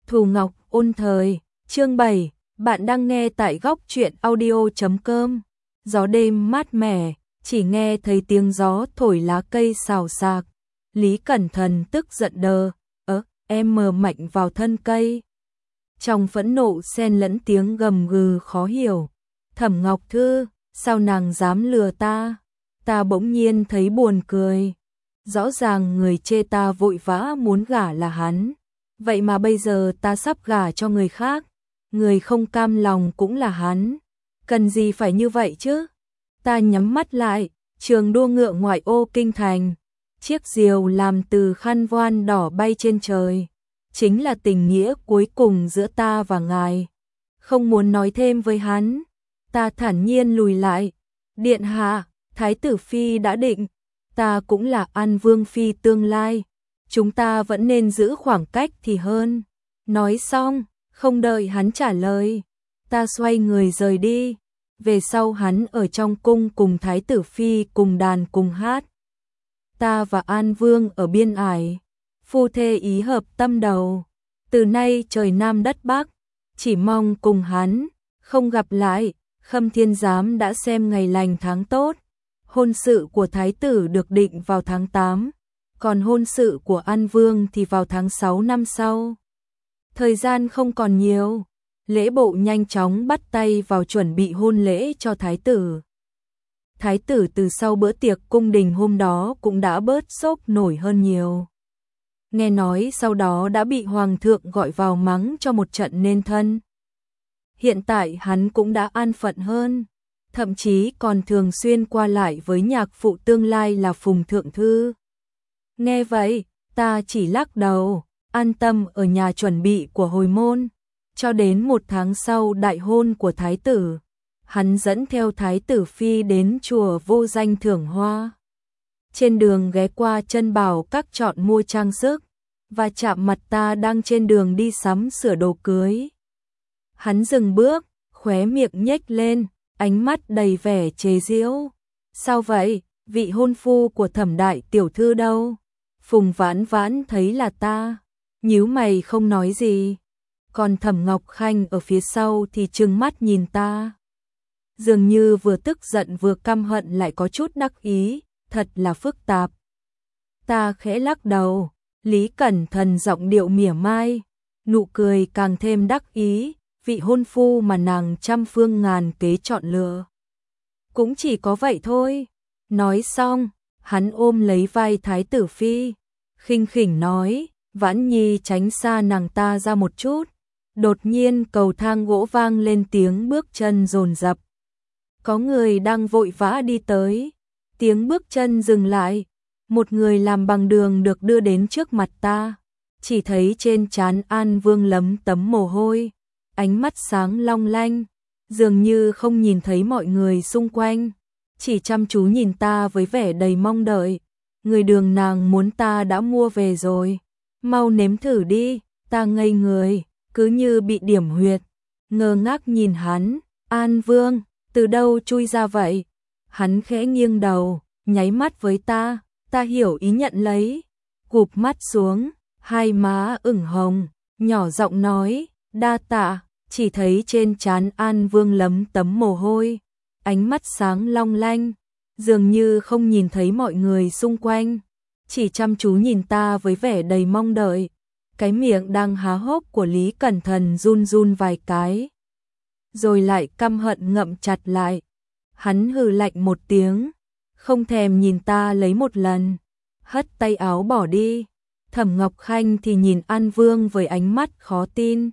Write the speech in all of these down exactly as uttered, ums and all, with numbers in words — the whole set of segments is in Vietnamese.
Thù Ngọc ôn thời, chương bảy, bạn đang nghe tại góc truyện audio chấm com. Gió đêm mát mẻ, chỉ nghe thấy tiếng gió thổi lá cây xào xạc. Lý Cẩn Thận tức giận đờ, ớ, em mờ mạnh vào thân cây. Trong phẫn nộ xen lẫn tiếng gầm gừ khó hiểu. Thẩm Ngọc Thư, sao nàng dám lừa ta? Ta bỗng nhiên thấy buồn cười. Rõ ràng người chê ta vội vã muốn gả là hắn. Vậy mà bây giờ ta sắp gả cho người khác. Người không cam lòng cũng là hắn. Cần gì phải như vậy chứ? Ta nhắm mắt lại, trường đua ngựa ngoại ô kinh thành. Chiếc diều làm từ khăn voan đỏ bay trên trời. Chính là tình nghĩa cuối cùng giữa ta và ngài. Không muốn nói thêm với hắn. Ta thản nhiên lùi lại. Điện hạ, Thái tử Phi đã định. Ta cũng là An Vương Phi tương lai. Chúng ta vẫn nên giữ khoảng cách thì hơn. Nói xong, không đợi hắn trả lời. Ta xoay người rời đi. Về sau hắn ở trong cung cùng Thái tử Phi cùng đàn cùng hát. Ta và An Vương ở biên ải. Phu thê ý hợp tâm đầu. Từ nay trời Nam đất Bắc. Chỉ mong cùng hắn. Không gặp lại. Khâm Thiên Giám đã xem ngày lành tháng tốt. Hôn sự của Thái tử được định vào tháng tám. Còn hôn sự của An Vương thì vào tháng sáu năm sau. Thời gian không còn nhiều. Lễ bộ nhanh chóng bắt tay vào chuẩn bị hôn lễ cho Thái tử. Thái tử từ sau bữa tiệc cung đình hôm đó cũng đã bớt sốc nổi hơn nhiều. Nghe nói sau đó đã bị Hoàng thượng gọi vào mắng cho một trận nên thân. Hiện tại hắn cũng đã an phận hơn. Thậm chí còn thường xuyên qua lại với nhạc phụ tương lai là Phùng Thượng Thư. Nghe vậy, ta chỉ lắc đầu, an tâm ở nhà chuẩn bị của hồi môn. Cho đến một tháng sau đại hôn của Thái tử, hắn dẫn theo Thái tử Phi đến chùa Vô Danh thưởng hoa. Trên đường ghé qua Chân Bảo Các chọn mua trang sức, và chạm mặt ta đang trên đường đi sắm sửa đồ cưới. Hắn dừng bước, khóe miệng nhếch lên, ánh mắt đầy vẻ chế giễu. Sao vậy, vị hôn phu của Thẩm đại tiểu thư đâu? Phùng Vãn Vãn thấy là ta, nhíu mày không nói gì. Còn Thẩm Ngọc Khanh ở phía sau thì trừng mắt nhìn ta. Dường như vừa tức giận vừa căm hận lại có chút đắc ý, thật là phức tạp. Ta khẽ lắc đầu, Lý Cẩn Thận giọng điệu mỉa mai, nụ cười càng thêm đắc ý, vị hôn phu mà nàng trăm phương ngàn kế chọn lựa. Cũng chỉ có vậy thôi. Nói xong, hắn ôm lấy vai Thái tử Phi, khinh khỉnh nói, Vãn Nhi tránh xa nàng ta ra một chút. Đột nhiên cầu thang gỗ vang lên tiếng bước chân dồn dập. Có người đang vội vã đi tới. Tiếng bước chân dừng lại. Một người làm bằng đường được đưa đến trước mặt ta. Chỉ thấy trên trán An Vương lấm tấm mồ hôi. Ánh mắt sáng long lanh. Dường như không nhìn thấy mọi người xung quanh. Chỉ chăm chú nhìn ta với vẻ đầy mong đợi. Người đường nàng muốn ta đã mua về rồi. Mau nếm thử đi. Ta ngây người, cứ như bị điểm huyệt. Ngơ ngác nhìn hắn. An Vương, từ đâu chui ra vậy? Hắn khẽ nghiêng đầu, nháy mắt với ta. Ta hiểu ý nhận lấy. Gụp mắt xuống, hai má ửng hồng, nhỏ giọng nói, đa tạ. Chỉ thấy trên trán An Vương lấm tấm mồ hôi. Ánh mắt sáng long lanh, dường như không nhìn thấy mọi người xung quanh, chỉ chăm chú nhìn ta với vẻ đầy mong đợi. Cái miệng đang há hốc của Lý Cẩn Thận run run vài cái, rồi lại căm hận ngậm chặt lại. Hắn hừ lạnh một tiếng, không thèm nhìn ta lấy một lần, hất tay áo bỏ đi. Thẩm Ngọc Khanh thì nhìn An Vương với ánh mắt khó tin,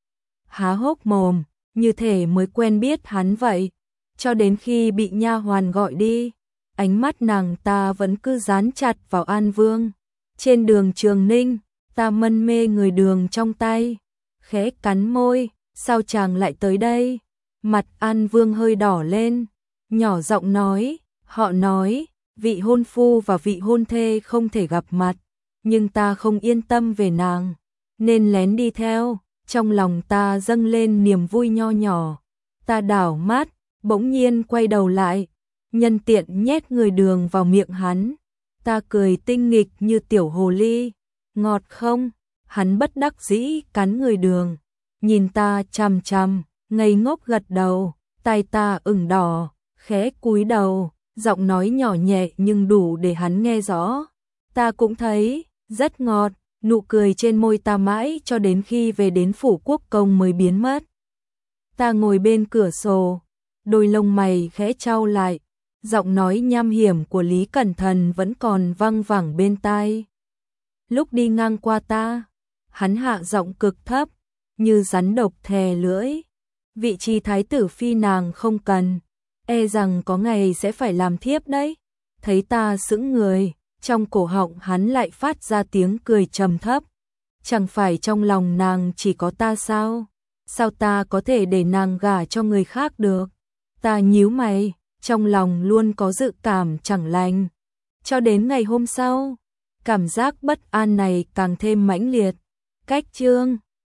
há hốc mồm, như thể mới quen biết hắn vậy. Cho đến khi bị nha hoàn gọi đi, ánh mắt nàng ta vẫn cứ dán chặt vào An Vương. Trên đường Trường Ninh, ta mân mê người đường trong tay, khẽ cắn môi, sao chàng lại tới đây? Mặt An Vương hơi đỏ lên, nhỏ giọng nói, họ nói, vị hôn phu và vị hôn thê không thể gặp mặt, nhưng ta không yên tâm về nàng, nên lén đi theo. Trong lòng ta dâng lên niềm vui nho nhỏ, ta đảo mắt, bỗng nhiên quay đầu lại, nhân tiện nhét người đường vào miệng hắn. Ta cười tinh nghịch như tiểu hồ ly. Ngọt không? Hắn bất đắc dĩ cắn người Đường, nhìn ta chằm chằm, ngây ngốc gật đầu, tai ta ửng đỏ, khẽ cúi đầu, giọng nói nhỏ nhẹ nhưng đủ để hắn nghe rõ. Ta cũng thấy rất ngọt, nụ cười trên môi ta mãi cho đến khi về đến phủ quốc công mới biến mất. Ta ngồi bên cửa sổ, đôi lông mày khẽ chau lại, giọng nói nham hiểm của Lý Cẩn Thần vẫn còn văng vẳng bên tai. Lúc đi ngang qua ta, hắn hạ giọng cực thấp, như rắn độc thè lưỡi. Vị trí thái tử phi nàng không cần, e rằng có ngày sẽ phải làm thiếp đấy. Thấy ta sững người, trong cổ họng hắn lại phát ra tiếng cười trầm thấp. Chẳng phải trong lòng nàng chỉ có ta sao? Sao ta có thể để nàng gả cho người khác được? Ta nhíu mày, trong lòng luôn có dự cảm chẳng lành. Cho đến ngày hôm sau, cảm giác bất an này càng thêm mãnh liệt. Cách chương